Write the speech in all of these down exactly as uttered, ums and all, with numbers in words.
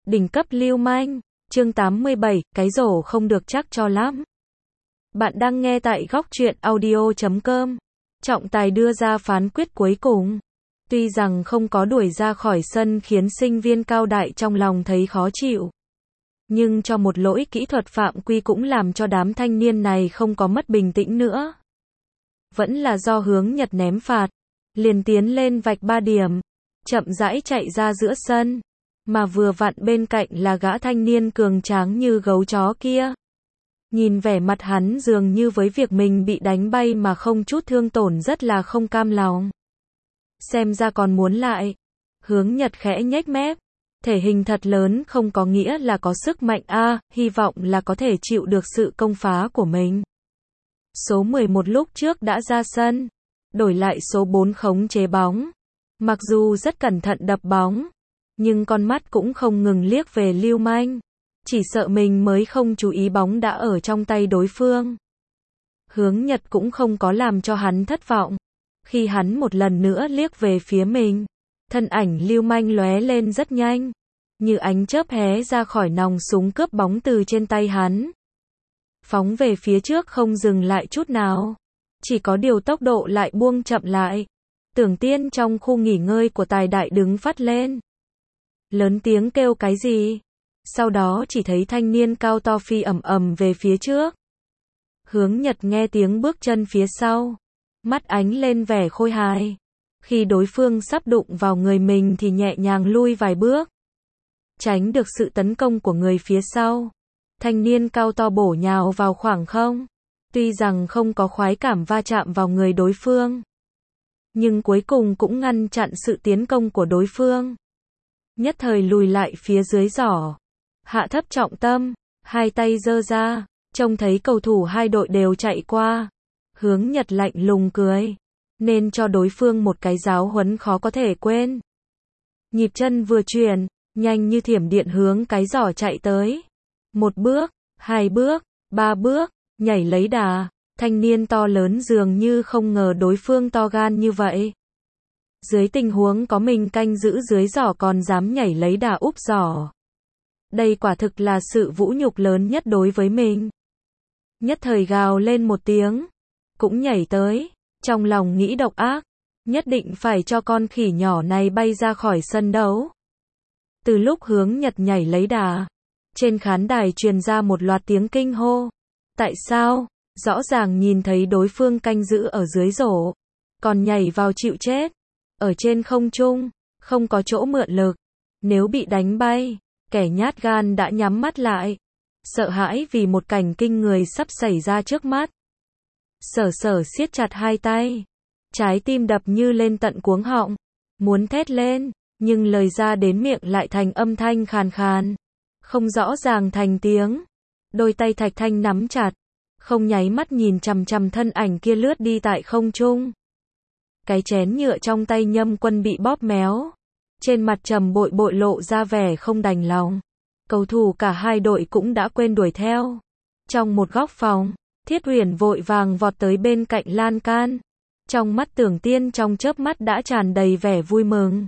Đỉnh cấp lưu manh, chương tám mươi bảy, cái rổ không được chắc cho lắm. Bạn đang nghe tại góc truyện audio chấm com. Trọng tài đưa ra phán quyết cuối cùng. Tuy rằng không có đuổi ra khỏi sân khiến sinh viên cao đại trong lòng thấy khó chịu. Nhưng cho một lỗi kỹ thuật phạm quy cũng làm cho đám thanh niên này không có mất bình tĩnh nữa. Vẫn là do Hướng Nhật ném phạt. Liền tiến lên vạch ba điểm. Chậm rãi chạy ra giữa sân. Mà vừa vặn bên cạnh là gã thanh niên cường tráng như gấu chó kia. Nhìn vẻ mặt hắn dường như với việc mình bị đánh bay mà không chút thương tổn rất là không cam lòng. Xem ra còn muốn lại. Hướng Nhật khẽ nhếch mép. Thể hình thật lớn không có nghĩa là có sức mạnh a, à, hy vọng là có thể chịu được sự công phá của mình. Số mười một lúc trước đã ra sân. Đổi lại số bốn khống chế bóng. Mặc dù rất cẩn thận đập bóng. Nhưng con mắt cũng không ngừng liếc về lưu manh. Chỉ sợ mình mới không chú ý bóng đã ở trong tay đối phương. Hướng Nhật cũng không có làm cho hắn thất vọng. Khi hắn một lần nữa liếc về phía mình. Thân ảnh lưu manh lóe lên rất nhanh. Như ánh chớp hé ra khỏi nòng súng cướp bóng từ trên tay hắn. Phóng về phía trước không dừng lại chút nào. Chỉ có điều tốc độ lại buông chậm lại. Tưởng Tiên trong khu nghỉ ngơi của Tài Đại đứng phát lên. Lớn tiếng kêu cái gì? Sau đó chỉ thấy thanh niên cao to phi ầm ầm về phía trước. Hướng Nhật nghe tiếng bước chân phía sau. Mắt ánh lên vẻ khôi hài. Khi đối phương sắp đụng vào người mình thì nhẹ nhàng lui vài bước. Tránh được sự tấn công của người phía sau. Thanh niên cao to bổ nhào vào khoảng không. Tuy rằng không có khoái cảm va chạm vào người đối phương. Nhưng cuối cùng cũng ngăn chặn sự tiến công của đối phương. Nhất thời lùi lại phía dưới giỏ. Hạ thấp trọng tâm. Hai tay giơ ra. Trông thấy cầu thủ hai đội đều chạy qua. Hướng Nhật lạnh lùng cười. Nên cho đối phương một cái giáo huấn khó có thể quên. Nhịp chân vừa chuyển. Nhanh như thiểm điện hướng cái giỏ chạy tới. Một bước. Hai bước. Ba bước. Nhảy lấy đà. Thanh niên to lớn dường như không ngờ đối phương to gan như vậy. Dưới tình huống có mình canh giữ dưới giỏ còn dám nhảy lấy đà úp giỏ. Đây quả thực là sự vũ nhục lớn nhất đối với mình. Nhất thời gào lên một tiếng. Cũng nhảy tới. Trong lòng nghĩ độc ác. Nhất định phải cho con khỉ nhỏ này bay ra khỏi sân đấu. Từ lúc Hướng Nhật nhảy lấy đà. Trên khán đài truyền ra một loạt tiếng kinh hô. Tại sao? Rõ ràng nhìn thấy đối phương canh giữ ở dưới rổ. Còn nhảy vào chịu chết. Ở trên không trung. Không có chỗ mượn lực. Nếu bị đánh bay. Kẻ nhát gan đã nhắm mắt lại. Sợ hãi vì một cảnh kinh người sắp xảy ra trước mắt. Sở sở siết chặt hai tay. Trái tim đập như lên tận cuống họng. Muốn thét lên. Nhưng lời ra đến miệng lại thành âm thanh khàn khàn. Không rõ ràng thành tiếng. Đôi tay Thạch Thanh nắm chặt. Không nháy mắt nhìn chằm chằm thân ảnh kia lướt đi tại không trung. Cái chén nhựa trong tay Nhâm Quân bị bóp méo. Trên mặt trầm bội bội lộ ra vẻ không đành lòng. Cầu thủ cả hai đội cũng đã quên đuổi theo. Trong một góc phòng, Thiết Uyển vội vàng vọt tới bên cạnh lan can. Trong mắt Tưởng Tiên trong chớp mắt đã tràn đầy vẻ vui mừng.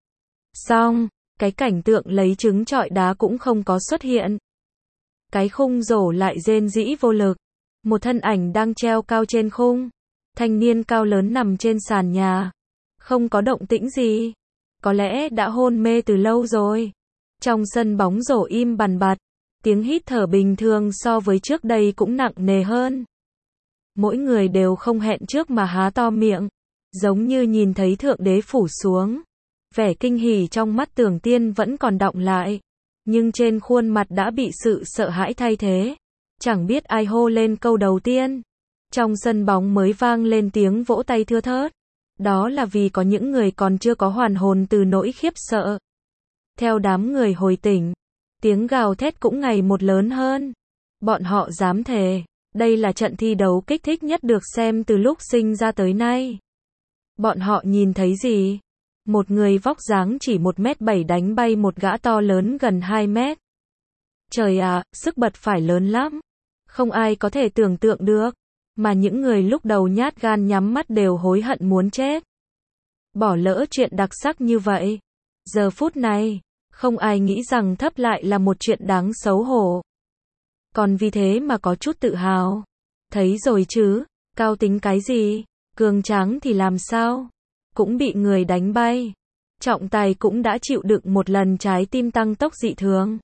Xong, cái cảnh tượng lấy trứng trọi đá cũng không có xuất hiện. Cái khung rổ lại rên rĩ vô lực. Một thân ảnh đang treo cao trên khung. Thanh niên cao lớn nằm trên sàn nhà. Không có động tĩnh gì. Có lẽ đã hôn mê từ lâu rồi. Trong sân bóng rổ im bằn bặt. Tiếng hít thở bình thường so với trước đây cũng nặng nề hơn. Mỗi người đều không hẹn trước mà há to miệng. Giống như nhìn thấy thượng đế phủ xuống. Vẻ kinh hỉ trong mắt Tưởng Tiên vẫn còn đọng lại. Nhưng trên khuôn mặt đã bị sự sợ hãi thay thế. Chẳng biết ai hô lên câu đầu tiên. Trong sân bóng mới vang lên tiếng vỗ tay thưa thớt. Đó là vì có những người còn chưa có hoàn hồn từ nỗi khiếp sợ. Theo đám người hồi tỉnh, tiếng gào thét cũng ngày một lớn hơn. Bọn họ dám thề, đây là trận thi đấu kích thích nhất được xem từ lúc sinh ra tới nay. Bọn họ nhìn thấy gì? Một người vóc dáng chỉ một mét bảy đánh bay một gã to lớn gần hai mét. Trời ạ, sức bật phải lớn lắm. Không ai có thể tưởng tượng được. Mà những người lúc đầu nhát gan nhắm mắt đều hối hận muốn chết. Bỏ lỡ chuyện đặc sắc như vậy. Giờ phút này, Không ai nghĩ rằng thấp lại là một chuyện đáng xấu hổ. Còn vì thế mà có chút tự hào. Thấy rồi chứ, cao tính cái gì, cường tráng thì làm sao? Cũng bị người đánh bay. Trọng tài cũng đã chịu đựng một lần trái tim tăng tốc dị thường.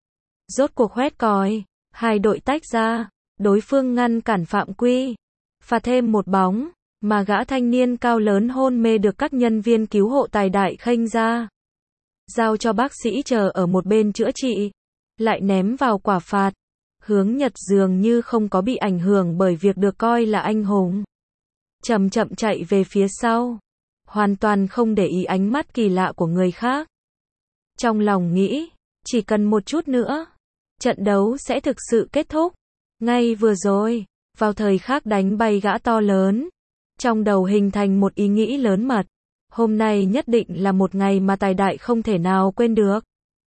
Rốt cuộc hoét còi, hai đội tách ra, đối phương ngăn cản phạm quy. Phạt thêm một bóng, mà gã thanh niên cao lớn hôn mê được các nhân viên cứu hộ tài đại khênh ra. Giao cho bác sĩ chờ ở một bên chữa trị. Lại ném vào quả phạt. Hướng Nhật dường như không có bị ảnh hưởng bởi việc được coi là anh hùng. Chậm chậm chạy về phía sau. Hoàn toàn không để ý ánh mắt kỳ lạ của người khác. Trong lòng nghĩ, chỉ cần một chút nữa, trận đấu sẽ thực sự kết thúc. Ngay vừa rồi, vào thời khắc đánh bay gã to lớn, trong đầu hình thành một ý nghĩ lớn mật. Hôm nay nhất định là một ngày mà tài đại không thể nào quên được.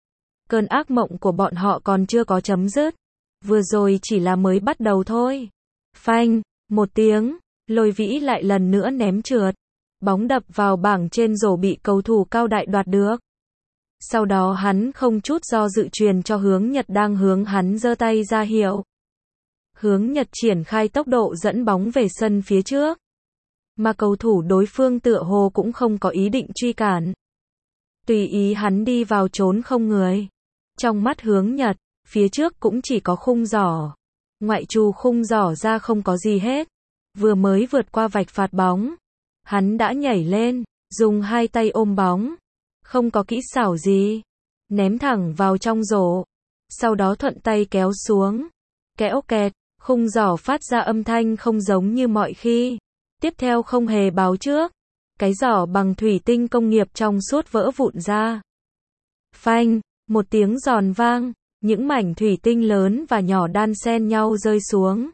Cơn ác mộng của bọn họ còn chưa có chấm dứt. Vừa rồi chỉ là mới bắt đầu thôi. Phanh, một tiếng, Lôi Vĩ lại lần nữa ném trượt. Bóng đập vào bảng trên rổ bị cầu thủ Cao Đại đoạt được. Sau đó hắn không chút do dự truyền cho Hướng Nhật đang hướng hắn giơ tay ra hiệu. Hướng Nhật triển khai tốc độ dẫn bóng về sân phía trước. Mà cầu thủ đối phương tựa hồ cũng không có ý định truy cản. Tùy ý hắn đi vào trốn không người. Trong mắt Hướng Nhật, phía trước cũng chỉ có khung giỏ. Ngoại trừ khung giỏ ra không có gì hết. Vừa mới vượt qua vạch phạt bóng, hắn đã nhảy lên, dùng hai tay ôm bóng. Không có kỹ xảo gì. Ném thẳng vào trong rổ. Sau đó thuận tay kéo xuống. Kéo kẹt, khung giỏ phát ra âm thanh không giống như mọi khi. Tiếp theo không hề báo trước. Cái giỏ bằng thủy tinh công nghiệp trong suốt vỡ vụn ra. Phanh, một tiếng giòn vang. Những mảnh thủy tinh lớn và nhỏ đan xen nhau rơi xuống.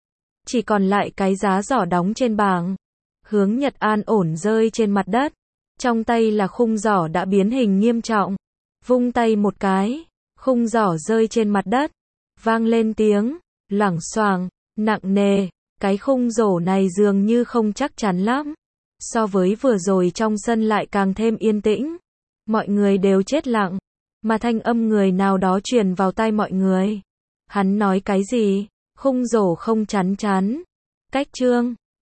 Chỉ còn lại cái giá giỏ đóng trên bảng. Hướng Nhật an ổn rơi trên mặt đất. Trong tay là khung giỏ đã biến hình nghiêm trọng. Vung tay một cái, khung giỏ rơi trên mặt đất. Vang lên tiếng, loảng xoảng, nặng nề. Cái khung rổ này dường như không chắc chắn lắm. So với vừa rồi trong sân lại càng thêm yên tĩnh. Mọi người đều chết lặng. Mà thanh âm người nào đó truyền vào tai mọi người. Hắn nói cái gì? Khung rổ không chắn chắn. Cách chương